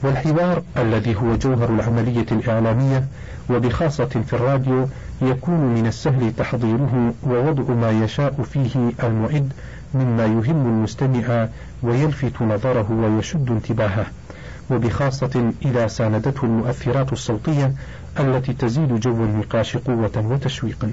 والحوار الذي هو جوهر العملية الإعلامية وبخاصة في الراديو يكون من السهل تحضيره ووضع ما يشاء فيه المعد مما يهم المستمع ويلفت نظره ويشد انتباهه، وبخاصة إذا ساندته المؤثرات الصوتية التي تزيد جو النقاش قوة وتشويقا.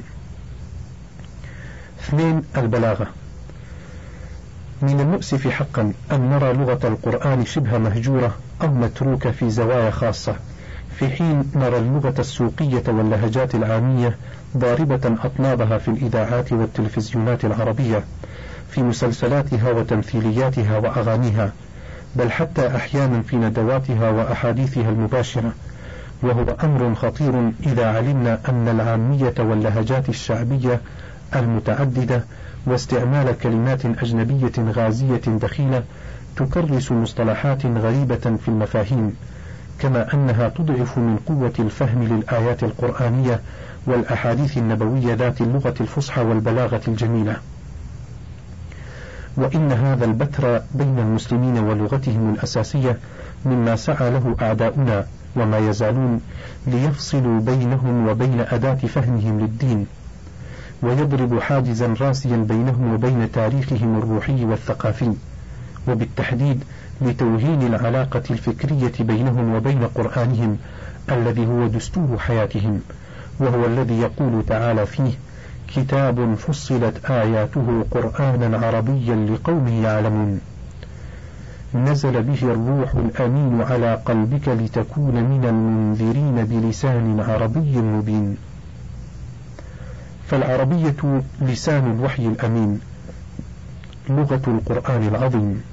2. البلاغة. من المؤسف حقا أن نرى لغة القرآن شبه مهجورة أو متروكة في زوايا خاصة، في حين نرى اللغة السوقية واللهجات العامية ضاربة أطنابها في الإذاعات والتلفزيونات العربية، في مسلسلاتها وتمثيلياتها وأغانيها، بل حتى أحيانا في ندواتها وأحاديثها المباشرة، وهو أمر خطير إذا علمنا أن العامية واللهجات الشعبية المتعددة واستعمال كلمات أجنبية غازية دخيلة تكرس مصطلحات غريبة في المفاهيم، كما أنها تضعف من قوة الفهم للآيات القرآنية والأحاديث النبوية ذات اللغة الفصحى والبلاغة الجميلة. وإن هذا البتر بين المسلمين ولغتهم الأساسية مما سعى له أعداؤنا وما يزالون ليفصلوا بينهم وبين أداة فهمهم للدين، ويضرب حاجزا راسيا بينهم وبين تاريخهم الروحي والثقافي، وبالتحديد لتوهين العلاقة الفكرية بينهم وبين قرآنهم الذي هو دستور حياتهم، وهو الذي يقول تعالى فيه: كتاب فصلت آياته قرآنا عربيا لقوم يعلمون، نزل به الروح الأمين على قلبك لتكون من المنذرين بلسان عربي مبين. فالعربية لسان الوحي الأمين، لغة القرآن العظيم.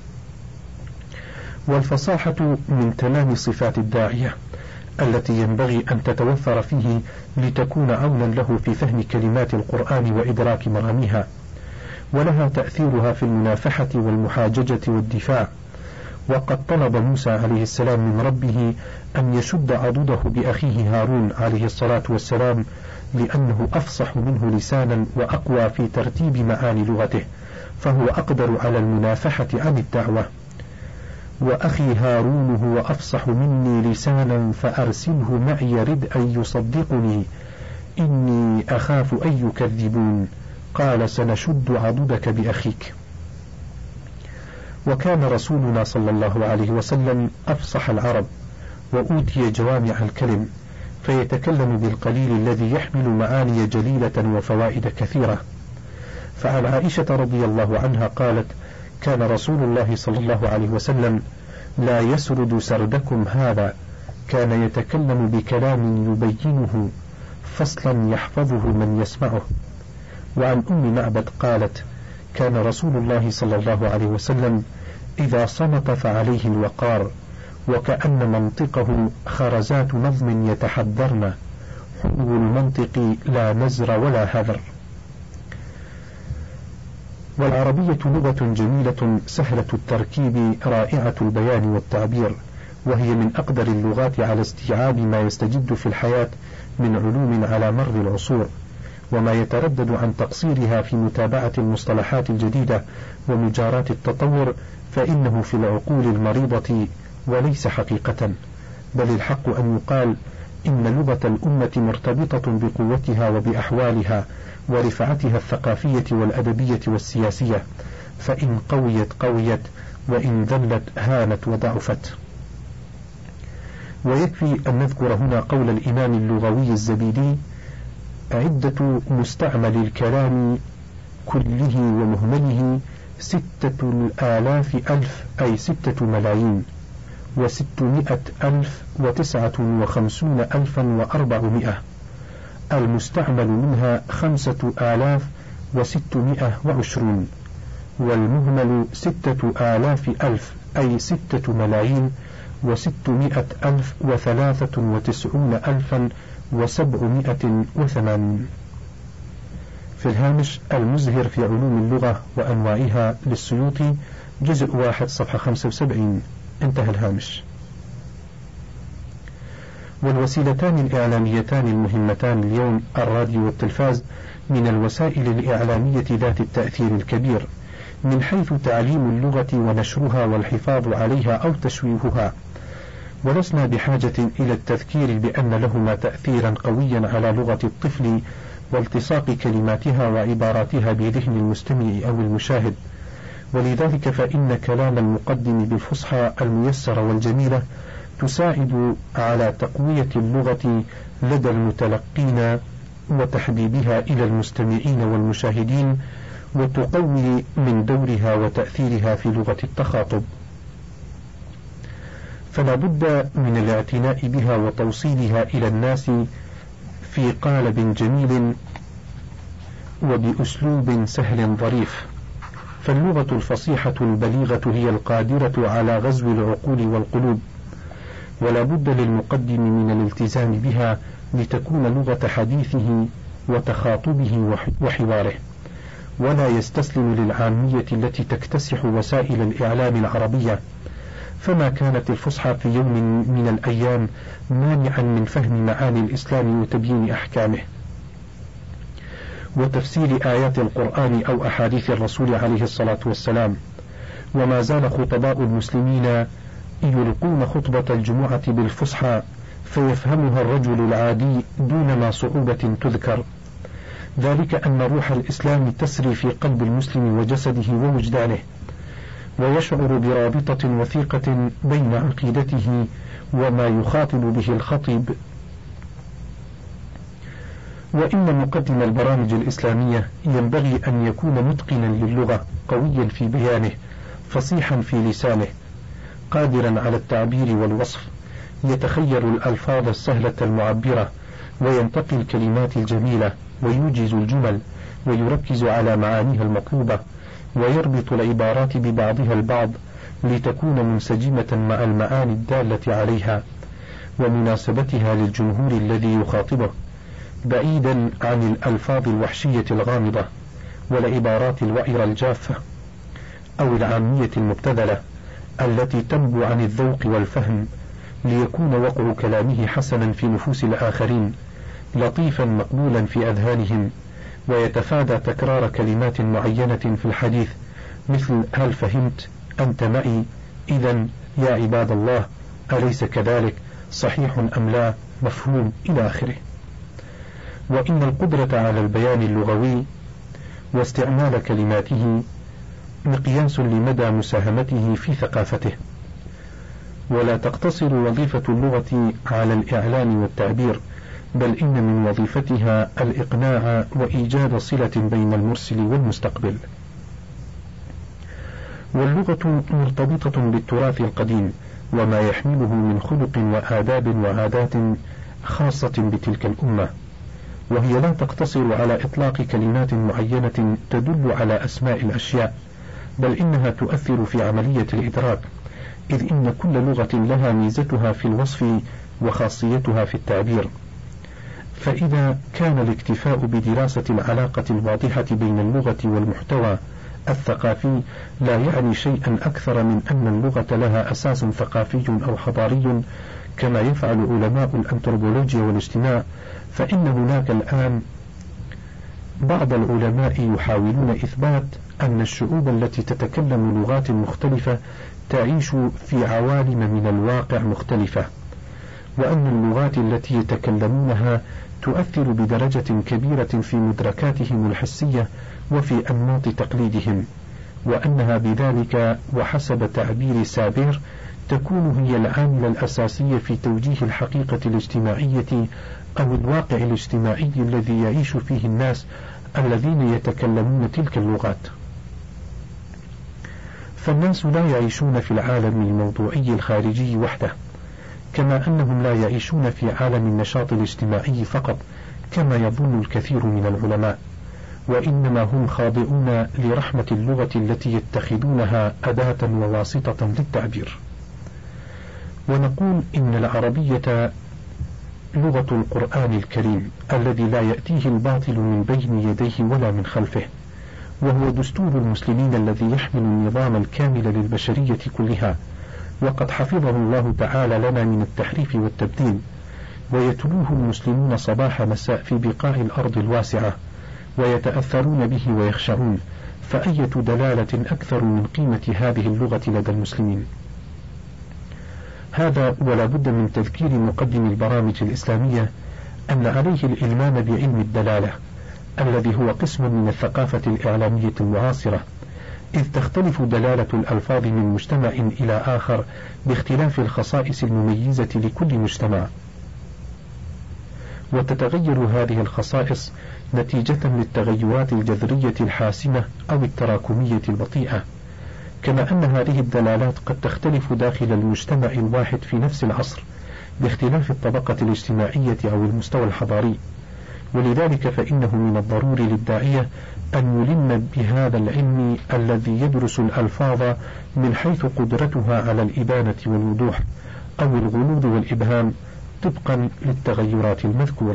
والفصاحة من تمام صفات الداعية التي ينبغي أن تتوفر فيه لتكون عونا له في فهم كلمات القرآن وإدراك مراميها، ولها تأثيرها في المنافحة والمحاججة والدفاع. وقد طلب موسى عليه السلام من ربه أن يشد عضده بأخيه هارون عليه الصلاة والسلام، لأنه أفصح منه لسانا وأقوى في ترتيب معاني لغته، فهو أقدر على المنافحة عن الدعوة. وأخي هارون هو أفصح مني لسانا فأرسله معي رد أن يصدقني إني أخاف أن يكذبون، قال سنشد عضدك بأخيك. وكان رسولنا صلى الله عليه وسلم أفصح العرب، وأوتي جوامع الكلم، فيتكلم بالقليل الذي يحمل معاني جليلة وفوائد كثيرة. فعن عائشة رضي الله عنها قالت: كان رسول الله صلى الله عليه وسلم لا يسرد سردكم هذا، كان يتكلم بكلام يبينه فصلا يحفظه من يسمعه. وعن أم معبد قالت: كان رسول الله صلى الله عليه وسلم إذا صمت فعليه الوقار، وكأن منطقه خرزات نظم يتحذرن، حلو المنطق لا نزر ولا هذر. والعربية لغة جميلة سهلة التركيب رائعة البيان والتعبير، وهي من أقدر اللغات على استيعاب ما يستجد في الحياة من علوم على مر العصور، وما يتردد عن تقصيرها في متابعة المصطلحات الجديدة ومجاراة التطور فإنه في العقول المريضة وليس حقيقة، بل الحق أن يقال إن لغة الأمة مرتبطة بقوتها وبأحوالها ورفعتها الثقافية والأدبية والسياسية، فإن قويت قويت، وإن ذلت هانت وضعفت. ويكفي أن نذكر هنا قول الإمام اللغوي الزبيدي: عدة مستعمل الكلام كله ومهمله 6,000,000 أي 6,000,000 و600,000 و59,400، المستعمل منها 5,620، والمهمل 6,000,000 أي 6,000,000 و600,000 و93,780. في الهامش المزهر في علوم اللغة وأنواعها للسيوطي، جزء 1 صفحة 75. انتهى الهامش. والوسيلتان الإعلاميتان المهمتان اليوم الراديو والتلفاز من الوسائل الإعلامية ذات التأثير الكبير من حيث تعليم اللغة ونشرها والحفاظ عليها أو تشويهها، ولسنا بحاجة إلى التذكير بأن لهما تأثيرا قويا على لغة الطفل والتصاق كلماتها وعباراتها بذهن المستمع أو المشاهد، ولذلك فإن كلام المقدم بالفصحى الميسرة والجميلة تساعد على تقوية اللغة لدى المتلقين وتحبيبها إلى المستمعين والمشاهدين، وتقوي من دورها وتأثيرها في لغة التخاطب. فلا بد من الاعتناء بها وتوصيلها إلى الناس في قالب جميل وبأسلوب سهل ظريف، فاللغة الفصيحة البليغة هي القادرة على غزو العقول والقلوب، ولا بد للمقدم من الالتزام بها لتكون لغة حديثه وتخاطبه وحواره، ولا يستسلم للعامية التي تكتسح وسائل الإعلام العربية، فما كانت الفصحى في يوم من الأيام مانعا من فهم معاني الإسلام وتبيين أحكامه وتفسير آيات القرآن أو أحاديث الرسول عليه الصلاة والسلام. وما زال خطباء المسلمين يلقون خطبة الجمعة بالفصحى فيفهمها الرجل العادي دونما صعوبة تذكر، ذلك أن روح الإسلام تسري في قلب المسلم وجسده ووجدانه، ويشعر برابطة وثيقة بين عقيدته وما يخاطب به الخطيب. وإن مقدم البرامج الإسلامية ينبغي أن يكون متقنا للغة، قويا في بيانه، فصيحا في لسانه، قادرا على التعبير والوصف، يتخير الألفاظ السهلة المعبرة، وينتقي الكلمات الجميلة، ويوجز الجمل، ويركز على معانيها المطلوبة، ويربط العبارات ببعضها البعض لتكون منسجمة مع المعاني الدالة عليها ومناسبتها للجمهور الذي يخاطبه، بعيدا عن الألفاظ الوحشية الغامضة والعبارات الوعرة الجافة أو العامية المبتذلة التي تنبو عن الذوق والفهم، ليكون وقع كلامه حسنا في نفوس الآخرين، لطيفا مقبولا في أذهانهم، ويتفادى تكرار كلمات معينة في الحديث مثل هل فهمت، أنت معي، إذن، يا عباد الله، أليس كذلك، صحيح أم لا، مفهوم، إلى آخره. وإن القدرة على البيان اللغوي واستعمال كلماته مقياس لمدى مساهمته في ثقافته، ولا تقتصر وظيفة اللغة على الإعلام والتعبير، بل إن من وظيفتها الإقناع وإيجاد صلة بين المرسل والمستقبل. واللغة مرتبطة بالتراث القديم وما يحمله من خلق وآداب وعادات خاصة بتلك الأمة، وهي لا تقتصر على إطلاق كلمات معينة تدل على أسماء الأشياء، بل إنها تؤثر في عملية الإدراك، إذ إن كل لغة لها ميزتها في الوصف وخاصيتها في التعبير. فإذا كان الاكتفاء بدراسة العلاقة الواضحة بين اللغة والمحتوى الثقافي لا يعني شيئا أكثر من أن اللغة لها أساس ثقافي أو حضاري كما يفعل علماء الأنثروبولوجيا والاجتماع، فإن هناك الآن بعض العلماء يحاولون إثبات أن الشعوب التي تتكلم لغات مختلفة تعيش في عوالم من الواقع مختلفة، وأن اللغات التي يتكلمونها تؤثر بدرجة كبيرة في مدركاتهم الحسية وفي أنماط تقليدهم، وأنها بذلك وحسب تعبير سابير تكون هي العامل الأساسي في توجيه الحقيقة الاجتماعية أو الواقع الاجتماعي الذي يعيش فيه الناس الذين يتكلمون تلك اللغات. فالناس لا يعيشون في العالم الموضوعي الخارجي وحده، كما أنهم لا يعيشون في عالم النشاط الاجتماعي فقط كما يظن الكثير من العلماء، وإنما هم خاضعون لرحمة اللغة التي يتخذونها أداة وواسطة للتعبير. ونقول إن العربية لغة القرآن الكريم الذي لا يأتيه الباطل من بين يديه ولا من خلفه، وهو دستور المسلمين الذي يحمل النظام الكامل للبشرية كلها، وقد حفظه الله تعالى لنا من التحريف والتبديل، ويتلوه المسلمون صباح مساء في بقاع الأرض الواسعة، ويتأثرون به ويخشعون، فأية دلالة أكثر من قيمة هذه اللغة لدى المسلمين. هذا ولا بد من تذكير مقدم البرامج الإسلامية أن عليه الإلمام بعلم الدلالة الذي هو قسم من الثقافة الإعلامية المعاصرة، إذ تختلف دلالة الألفاظ من مجتمع إلى آخر باختلاف الخصائص المميزة لكل مجتمع، وتتغير هذه الخصائص نتيجة للتغيرات الجذرية الحاسمة أو التراكمية البطيئة، كما أن هذه الدلالات قد تختلف داخل المجتمع الواحد في نفس العصر باختلاف الطبقة الاجتماعية أو المستوى الحضاري. ولذلك فإنه من الضروري للداعية أن يلم بهذا العلم الذي يدرس الألفاظ من حيث قدرتها على الإبانة والوضوح أو الغموض والإبهام طبقا للتغيرات المذكورة.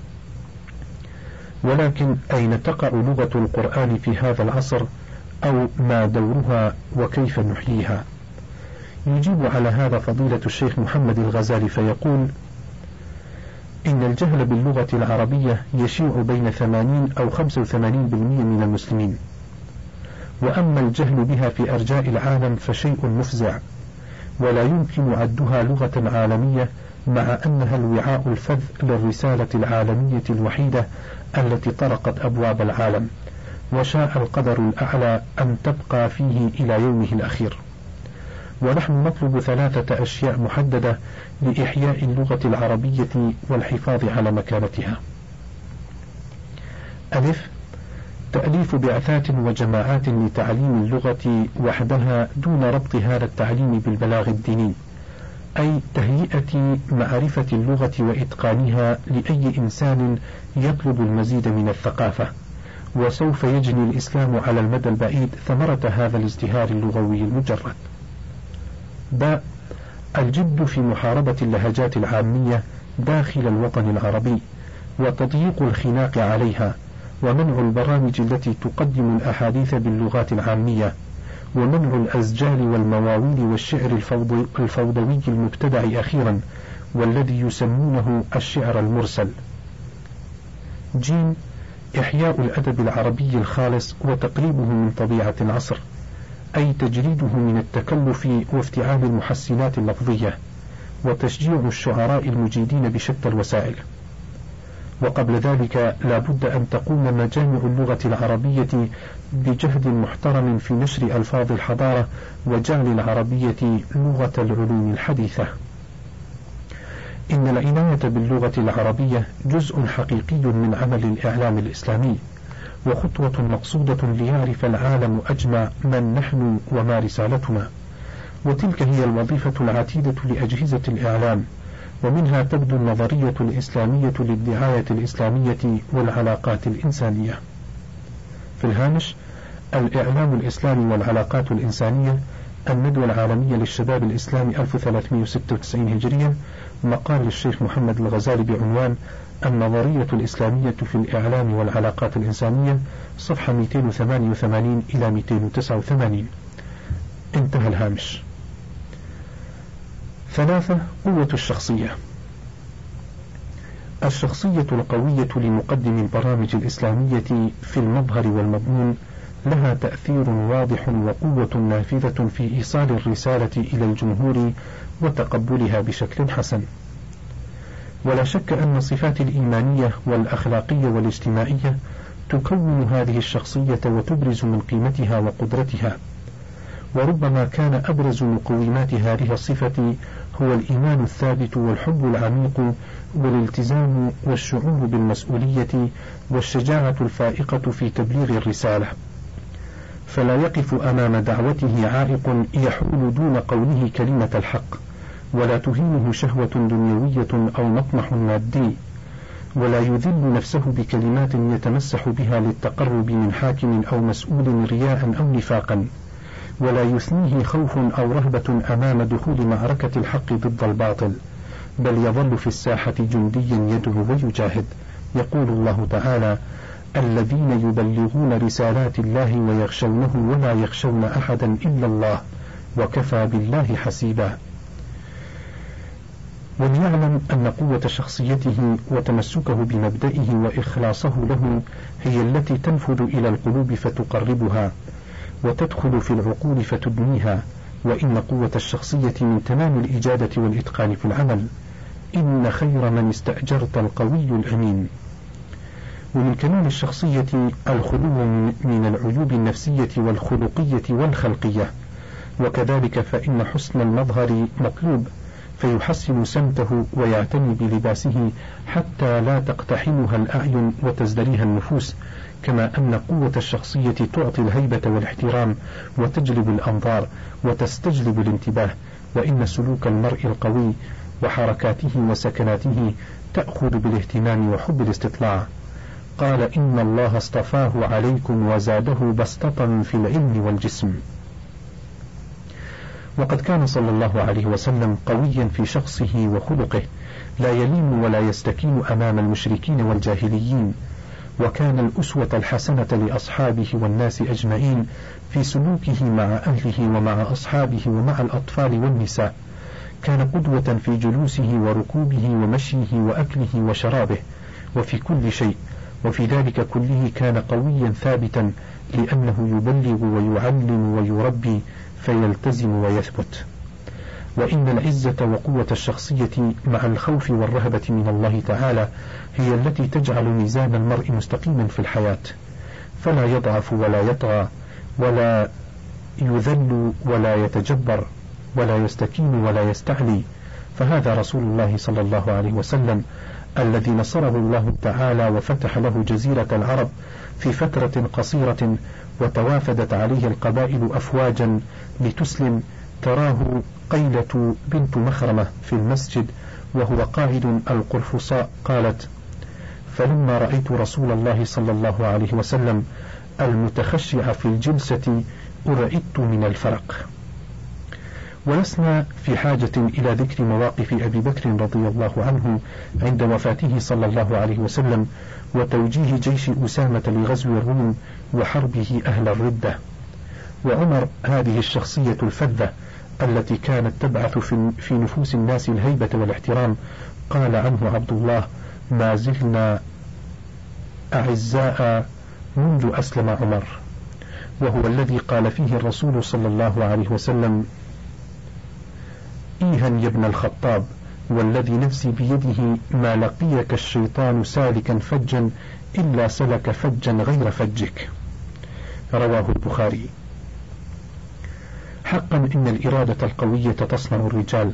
ولكن أين تقع لغة القرآن في هذا العصر، أو ما دورها وكيف نحييها؟ يجيب على هذا فضيلة الشيخ محمد الغزالي فيقول: إن الجهل باللغة العربية يشيع بين 80 أو 85% من المسلمين، وأما الجهل بها في أرجاء العالم فشيء مفزع، ولا يمكن عدها لغة عالمية، مع أنها الوعاء الفذ للرسالة العالمية الوحيدة التي طرقت أبواب العالم، وشاء القدر الأعلى أن تبقى فيه إلى يومه الأخير. ونحن نطلب 3 أشياء محددة لإحياء اللغة العربية والحفاظ على مكانتها: ألف، تأليف بعثات وجماعات لتعليم اللغة وحدها دون ربط هذا التعليم بالبلاغ الديني، أي تهيئة معرفة اللغة وإتقانها لأي إنسان يطلب المزيد من الثقافة، وسوف يجني الإسلام على المدى البعيد ثمرة هذا الازدهار اللغوي المجرد. باء، الجد في محاربة اللهجات العامية داخل الوطن العربي، وتضييق الخناق عليها، ومنع البرامج التي تقدم الأحاديث باللغات العامية، ومنع الأزجال والمواويل والشعر الفوضوي المبتدع أخيرا، والذي يسمونه الشعر المرسل. جيم، إحياء الأدب العربي الخالص وتقريبه من طبيعة العصر، أي تجريده من التكلف وافتعال المحسنات اللفظية، وتشجيع الشعراء المجيدين بشتى الوسائل. وقبل ذلك لا بد أن تقوم مجامع اللغة العربية بجهد محترم في نشر ألفاظ الحضارة وجعل العربية لغة العلوم الحديثة. إن العناية باللغة العربية جزء حقيقي من عمل الإعلام الإسلامي، وخطوة مقصودة ليعرف العالم أجمع من نحن وما رسالتنا، وتلك هي الوظيفة العتيدة لأجهزة الإعلام، ومنها تبدو النظرية الإسلامية للدعاية الإسلامية والعلاقات الإنسانية. في الهامش: الإعلام الإسلامي والعلاقات الإنسانية، الندوة العالمية للشباب الإسلامي 1396 هجريا، مقال للشيخ محمد الغزالي بعنوان النظرية الإسلامية في الإعلام والعلاقات الإنسانية، صفحة 288 إلى 289. انتهى الهامش. 3. قوة الشخصية. الشخصية القوية لمقدم البرامج الإسلامية في المظهر والمضمون لها تأثير واضح وقوة نافذة في إيصال الرسالة إلى الجمهور وتقبلها بشكل حسن. ولا شك أن الصفات الإيمانية والأخلاقية والاجتماعية تكون هذه الشخصية وتبرز من قيمتها وقدرتها، وربما كان أبرز مقومات هذه الصفة هو الإيمان الثابت والحب العميق والالتزام والشعور بالمسؤولية والشجاعة الفائقة في تبليغ الرسالة، فلا يقف أمام دعوته عائق يحول دون قوله كلمة الحق، ولا تهينه شهوة دنيوية أو مطمح مادي، ولا يذل نفسه بكلمات يتمسح بها للتقرب من حاكم أو مسؤول رياء أو نفاقا، ولا يثنيه خوف أو رهبة أمام دخول معركة الحق ضد الباطل، بل يظل في الساحة جنديا يدعو ويجاهد. يقول الله تعالى: الذين يبلغون رسالات الله ويخشونه ولا يخشون أحدا إلا الله وكفى بالله حسيبا. وليعلم أن قوة شخصيته وتمسكه بمبدئه وإخلاصه له هي التي تنفذ إلى القلوب فتقربها، وتدخل في العقول فتدنيها، وإن قوة الشخصية من تمام الإجادة والإتقان في العمل. إن خير من استأجرت القوي الأمين. ومن كمال الشخصية الخلو من العيوب النفسية والخلقية والخلقية، وكذلك فإن حسن المظهر مطلوب، فيحسن سمته ويعتني بلباسه حتى لا تقتحمها الأعين وتزدريها النفوس، كما أن قوة الشخصية تعطي الهيبة والاحترام وتجلب الأنظار وتستجلب الانتباه. وإن سلوك المرء القوي وحركاته وسكناته تأخذ بالاهتمام وحب الاستطلاع. قال إن الله اصطفاه عليكم وزاده بسطة في العلم والجسم. وقد كان صلى الله عليه وسلم قويا في شخصه وخلقه، لا يلين ولا يستكين أمام المشركين والجاهليين، وكان الأسوة الحسنة لأصحابه والناس أجمعين في سلوكه مع أهله ومع أصحابه ومع الأطفال والنساء. كان قدوة في جلوسه وركوبه ومشيه وأكله وشرابه وفي كل شيء، وفي ذلك كله كان قويا ثابتا، لأنه يبلغ ويعلم ويربي فيلتزم ويثبت. وإن العزة وقوة الشخصية مع الخوف والرهبة من الله تعالى هي التي تجعل ميزان المرء مستقيما في الحياة، فلا يضعف ولا يطغى ولا يذل ولا يتجبر ولا يستكين ولا يستعلي. فهذا رسول الله صلى الله عليه وسلم الذي نصره الله تعالى وفتح له جزيرة العرب في فترة قصيرة، وتوافدت عليه القبائل أفواجا لتسلم. تراه قيلة بنت مخرمة في المسجد وهو قاعد القرفصاء قالت: فلما رأيت رسول الله صلى الله عليه وسلم المتخشع في الجلسة أرعدت من الفرق. ولسنا في حاجة إلى ذكر مواقف أبي بكر رضي الله عنه عند وفاته صلى الله عليه وسلم وتوجيه جيش أسامة لغزو الروم وحربه أهل الردة. وعمر هذه الشخصية الفذة التي كانت تبعث في نفوس الناس الهيبة والاحترام. قال عنه عبد الله: ما زلنا أعزاء منذ أسلم عمر. وهو الذي قال فيه الرسول صلى الله عليه وسلم: إيها يا ابن الخطاب، والذي نفسي بيده ما لقيك الشيطان سالكا فجا إلا سلك فجا غير فجك. رواه البخاري. حقا إن الإرادة القوية تصنع الرجال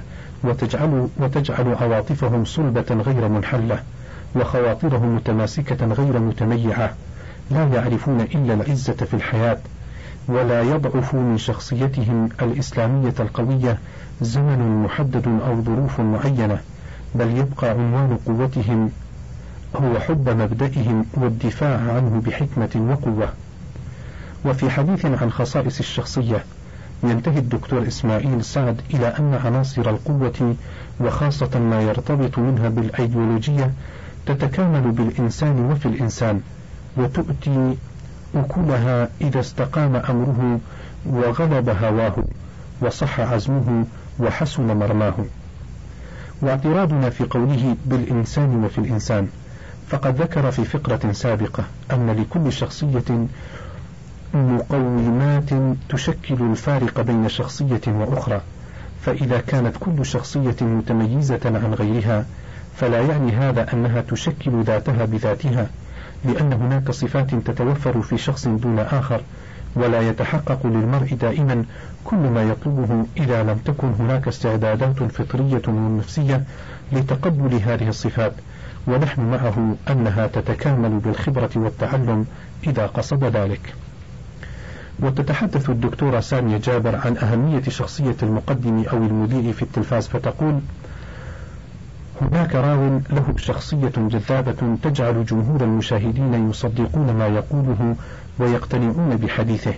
وتجعل عواطفهم صلبة غير منحلة، وخواطرهم متماسكة غير متميعة، لا يعرفون إلا العزة في الحياة، ولا يضعف من شخصيتهم الإسلامية القوية زمن محدد أو ظروف معينة، بل يبقى عنوان قوتهم هو حب مبدئهم والدفاع عنه بحكمة وقوة. وفي حديث عن خصائص الشخصية ينتهي الدكتور إسماعيل سعد إلى أن عناصر القوة وخاصة ما يرتبط منها بالأيديولوجية تتكامل بالإنسان وفي الإنسان، وتؤتي أكلها إذا استقام أمره وغلب هواه وصح عزمه وحسن مرماه. واعتراضنا في قوله بالإنسان وفي الإنسان، فقد ذكر في فقرة سابقة أن لكل شخصية مقومات تشكل الفارق بين شخصية وأخرى، فإذا كانت كل شخصية متميزة عن غيرها فلا يعني هذا أنها تشكل ذاتها بذاتها، لأن هناك صفات تتوفر في شخص دون آخر، ولا يتحقق للمرء دائما كل ما يطلبه إذا لم تكن هناك استعدادات فطرية ونفسية لتقبل هذه الصفات، ونحن معه أنها تتكامل بالخبرة والتعلم إذا قصد ذلك. وتتحدث الدكتورة سامية جابر عن أهمية شخصية المقدم أو المذيع في التلفاز فتقول: هناك راو له شخصية جذابة تجعل جمهور المشاهدين يصدقون ما يقوله ويقتنعون بحديثه،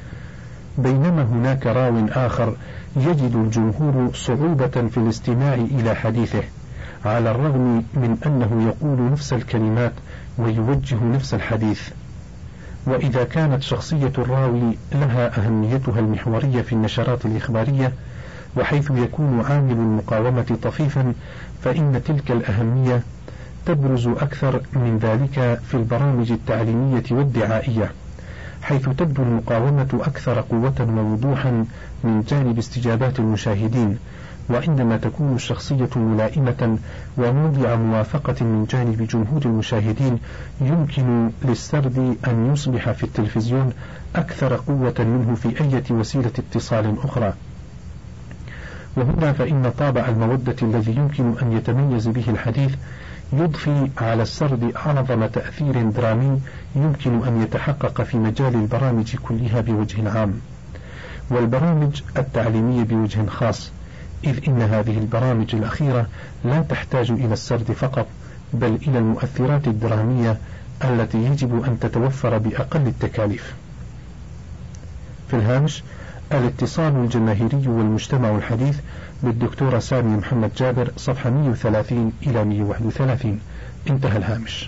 بينما هناك راو آخر يجد الجمهور صعوبة في الاستماع إلى حديثه على الرغم من أنه يقول نفس الكلمات ويوجه نفس الحديث. وإذا كانت شخصية الراوي لها أهميتها المحورية في النشرات الإخبارية وحيث يكون عامل المقاومة طفيفا، فإن تلك الأهمية تبرز أكثر من ذلك في البرامج التعليمية والدعائية، حيث تبدو المقاومة أكثر قوة ووضوحا من جانب استجابات المشاهدين، وعندما تكون الشخصية ملائمة وموضع موافقة من جانب جمهور المشاهدين يمكن للسرد أن يصبح في التلفزيون أكثر قوة منه في أي وسيلة اتصال أخرى. وهنا فإن طابع المودة الذي يمكن أن يتميز به الحديث يضفي على السرد أعظم تأثير درامي يمكن أن يتحقق في مجال البرامج كلها بوجه عام، والبرامج التعليمية بوجه خاص، إذ إن هذه البرامج الأخيرة لا تحتاج إلى السرد فقط، بل إلى المؤثرات الدرامية التي يجب أن تتوفر بأقل التكاليف. في الهامش: الاتصال الجماهيري والمجتمع الحديث للدكتورة سامية محمد جابر، صفحة 130 إلى 131. انتهى الهامش.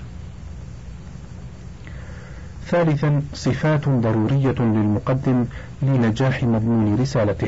ثالثا: صفات ضرورية للمقدم لنجاح مضمون رسالته.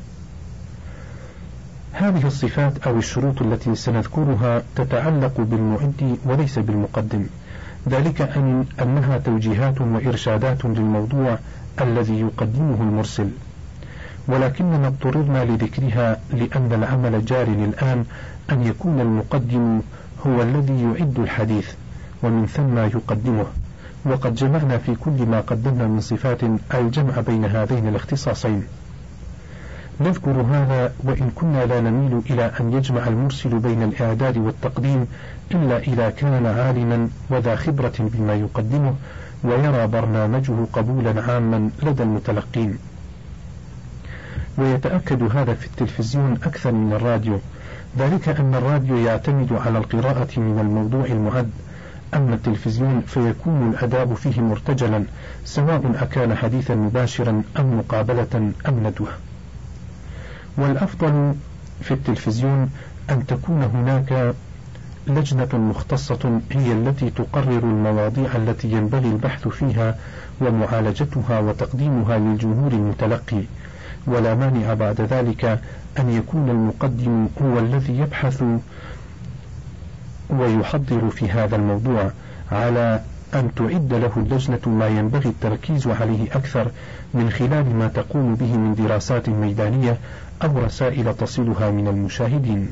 هذه الصفات أو الشروط التي سنذكرها تتعلق بالمعد وليس بالمقدم، ذلك أنها توجيهات وإرشادات للموضوع الذي يقدمه المرسل، ولكننا اضطررنا لذكرها لأن العمل جار الآن أن يكون المقدم هو الذي يعد الحديث ومن ثم يقدمه، وقد جمعنا في كل ما قدمنا من صفات الجمع بين هذين الاختصاصين. نذكر هذا وإن كنا لا نميل إلى أن يجمع المرسل بين الإعداد والتقديم إلا إذا كان عالما وذا خبرة بما يقدمه ويرى برنامجه قبولا عاما لدى المتلقين. ويتأكد هذا في التلفزيون أكثر من الراديو، ذلك أن الراديو يعتمد على القراءة من الموضوع المعد، أما التلفزيون فيكون الأداء فيه مرتجلا، سواء أكان حديثا مباشرا أم مقابلة أم ندوة. والأفضل في التلفزيون أن تكون هناك لجنة مختصة هي التي تقرر المواضيع التي ينبغي البحث فيها ومعالجتها وتقديمها للجمهور المتلقي، ولا مانع بعد ذلك أن يكون المقدم هو الذي يبحث ويحضر في هذا الموضوع، على أن تعد له اللجنة ما ينبغي التركيز عليه أكثر من خلال ما تقوم به من دراسات ميدانية أو رسائل تصلها من المشاهدين.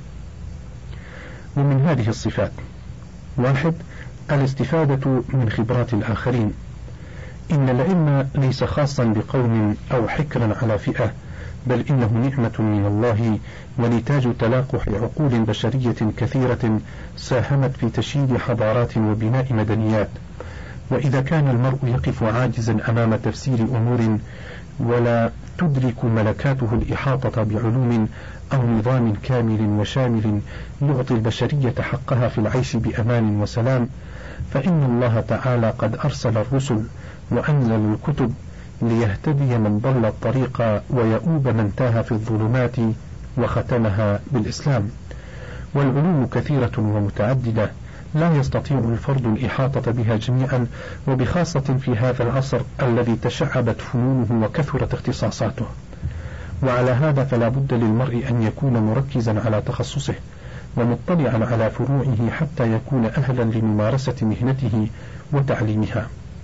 ومن هذه الصفات: 1. الاستفادة من خبرات الآخرين. إن العلم ليس خاصا بقوم أو حكرا على فئة، بل إنه نعمة من الله ونتاج تلاقح عقول بشرية كثيرة ساهمت في تشييد حضارات وبناء مدنيات. وإذا كان المرء يقف عاجزا أمام تفسير أمور ولا تدرك ملكاته الإحاطة بعلوم أو نظام كامل وشامل يعطي البشرية حقها في العيش بأمان وسلام، فإن الله تعالى قد أرسل الرسل وأنزل الكتب ليهتدي من ضل الطريق ويؤوب من تاه في الظلمات، وختمها بالإسلام. والعلوم كثيرة ومتعددة لا يستطيع الفرد الإحاطة بها جميعا، وبخاصة في هذا العصر الذي تشعبت فنونه وكثرت اختصاصاته. وعلى هذا فلا بد للمرء أن يكون مركزا على تخصصه ومطلعا على فروعه حتى يكون أهلا لممارسة مهنته وتعليمها.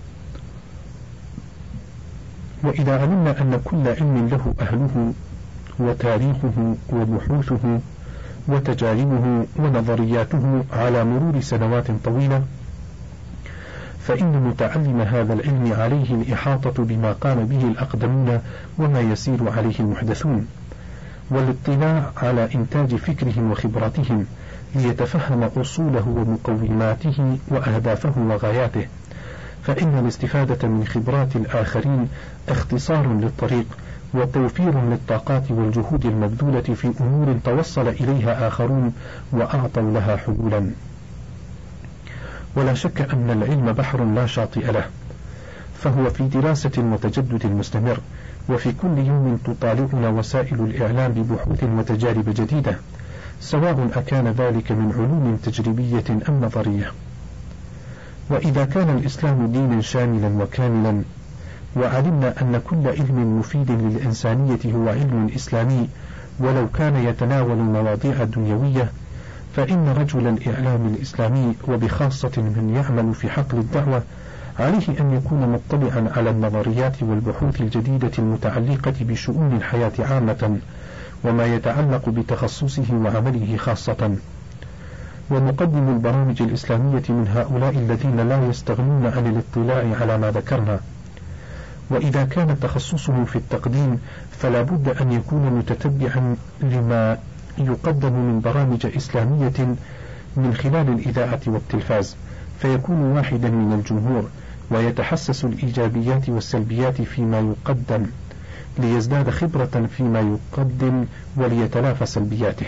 وإذا علمنا أن كل علم له أهله وتاريخه وبحوثه وتجاربه ونظرياته على مرور سنوات طويلة، فإن متعلم هذا العلم عليه الإحاطة بما قام به الأقدمون وما يسير عليه المحدثون، والاطلاع على إنتاج فكرهم وخبراتهم ليتفهم أصوله ومقوماته وأهدافه وغاياته، فإن الاستفادة من خبرات الآخرين اختصار للطريق وتوفير للطاقات والجهود المبذولة في أمور توصل إليها آخرون وأعطوا لها حلولا. ولا شك أن العلم بحر لا شاطئ له، فهو في دراسة وتجدد مستمر، وفي كل يوم تطالعنا وسائل الإعلام ببحوث وتجارب جديدة، سواء أكان ذلك من علوم تجريبية أم نظرية. وإذا كان الإسلام دينا شاملا وكاملا، وعلمنا أن كل علم مفيد للإنسانية هو علم إسلامي ولو كان يتناول المواضيع الدنيوية، فإن رجل الإعلام الإسلامي وبخاصة من يعمل في حقل الدعوة عليه أن يكون مطلعا على النظريات والبحوث الجديدة المتعلقة بشؤون الحياة عامة وما يتعلق بتخصصه وعمله خاصة. ومقدم البرامج الإسلامية من هؤلاء الذين لا يستغنون عن الاطلاع على ما ذكرنا. وإذا كان تخصصه في التقديم فلا بد أن يكون متتبعا لما يقدم من برامج إسلامية من خلال الإذاعة والتلفاز، فيكون واحدا من الجمهور ويتحسس الإيجابيات والسلبيات فيما يقدم ليزداد خبرة فيما يقدم وليتلافى سلبياته.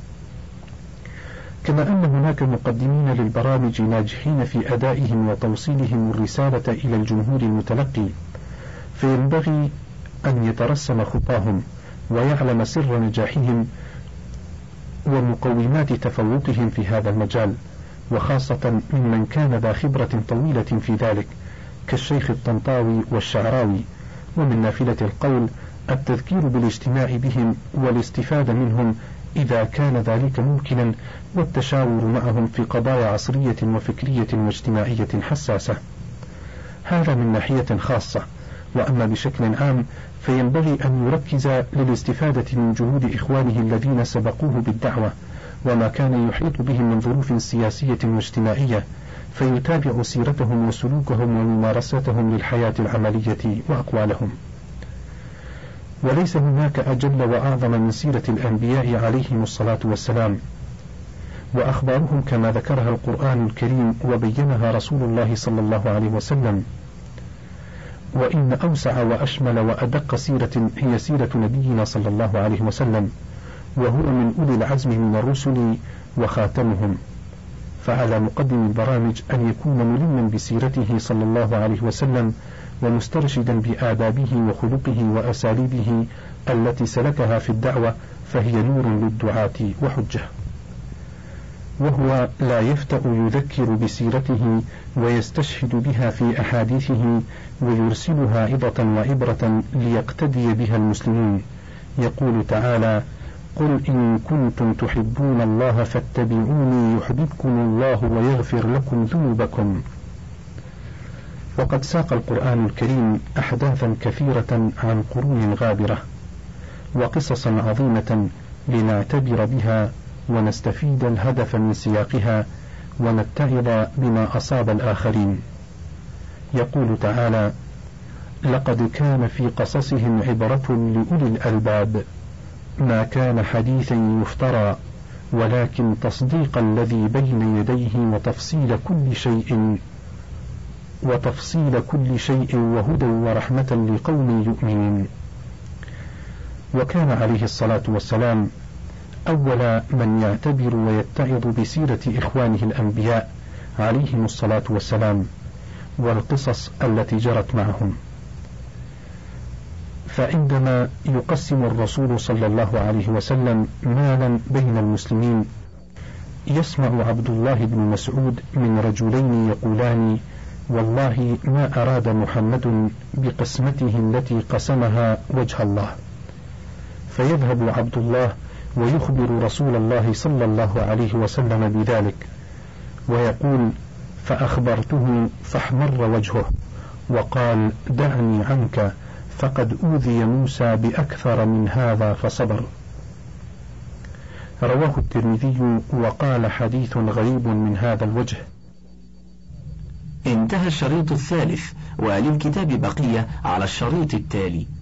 كما أن هناك مقدمين للبرامج ناجحين في أدائهم وتوصيلهم الرسالة إلى الجمهور المتلقي، فينبغي أن يترسم خطاهم ويعلم سر نجاحهم ومقومات تفوقهم في هذا المجال، وخاصة ممن كان ذا خبرة طويلة في ذلك كالشيخ الطنطاوي والشعراوي. ومن نافلة القول التذكير بالاجتماع بهم والاستفادة منهم إذا كان ذلك ممكنا، والتشاور معهم في قضايا عصرية وفكرية واجتماعية حساسة. هذا من ناحية خاصة. وأما بشكل عام فينبغي أن يركز للاستفادة من جهود إخوانه الذين سبقوه بالدعوة وما كان يحيط بهم من ظروف سياسية واجتماعية، فيتابع سيرتهم وسلوكهم وممارستهم للحياة العملية وأقوالهم. وليس هناك أجل وأعظم من سيرة الأنبياء عليهم الصلاة والسلام، وأخبارهم كما ذكرها القرآن الكريم وبينها رسول الله صلى الله عليه وسلم. وإن أوسع وأشمل وأدق سيرة هي سيرة نبينا صلى الله عليه وسلم، وهو من أولي العزم من الرسل وخاتمهم. فعلى مقدم البرامج أن يكون ملما بسيرته صلى الله عليه وسلم ومسترشدا بآدابه وخلقه وأساليبه التي سلكها في الدعوة، فهي نور للدعاة وحجة. وهو لا يفتأ يذكر بسيرته ويستشهد بها في أحاديثه ويرسلها عظة وعبرة ليقتدي بها المسلمون. يقول تعالى: قل إن كنتم تحبون الله فاتبعوني يحببكم الله ويغفر لكم ذنوبكم. وقد ساق القرآن الكريم أحداثا كثيرة عن قرون غابرة وقصصا عظيمة لنعتبر بها ونستفيد الهدف من سياقها ونتعظ بما أصاب الآخرين. يقول تعالى: لقد كان في قصصهم عبرة لأولي الألباب ما كان حديثا يفترى ولكن تصديق الذي بين يديه وتفصيل كل شيء وهدى ورحمة لقوم يؤمنون. وكان عليه الصلاة والسلام أول من يعتبر ويتعظ بسيرة إخوانه الأنبياء عليهم الصلاة والسلام والقصص التي جرت معهم. فعندما يقسم الرسول صلى الله عليه وسلم مالا بين المسلمين، يسمع عبد الله بن مسعود من رجلين يقولان: والله ما أراد محمد بقسمته التي قسمها وجه الله. فيذهب عبد الله ويخبر رسول الله صلى الله عليه وسلم بذلك، ويقول: فأخبرته فاحمر وجهه وقال: دعني عنك، فقد أوذي موسى بأكثر من هذا فصبر. رواه الترمذي وقال: حديث غريب من هذا الوجه. انتهى الشريط الثالث، وللكتاب بقية على الشريط التالي.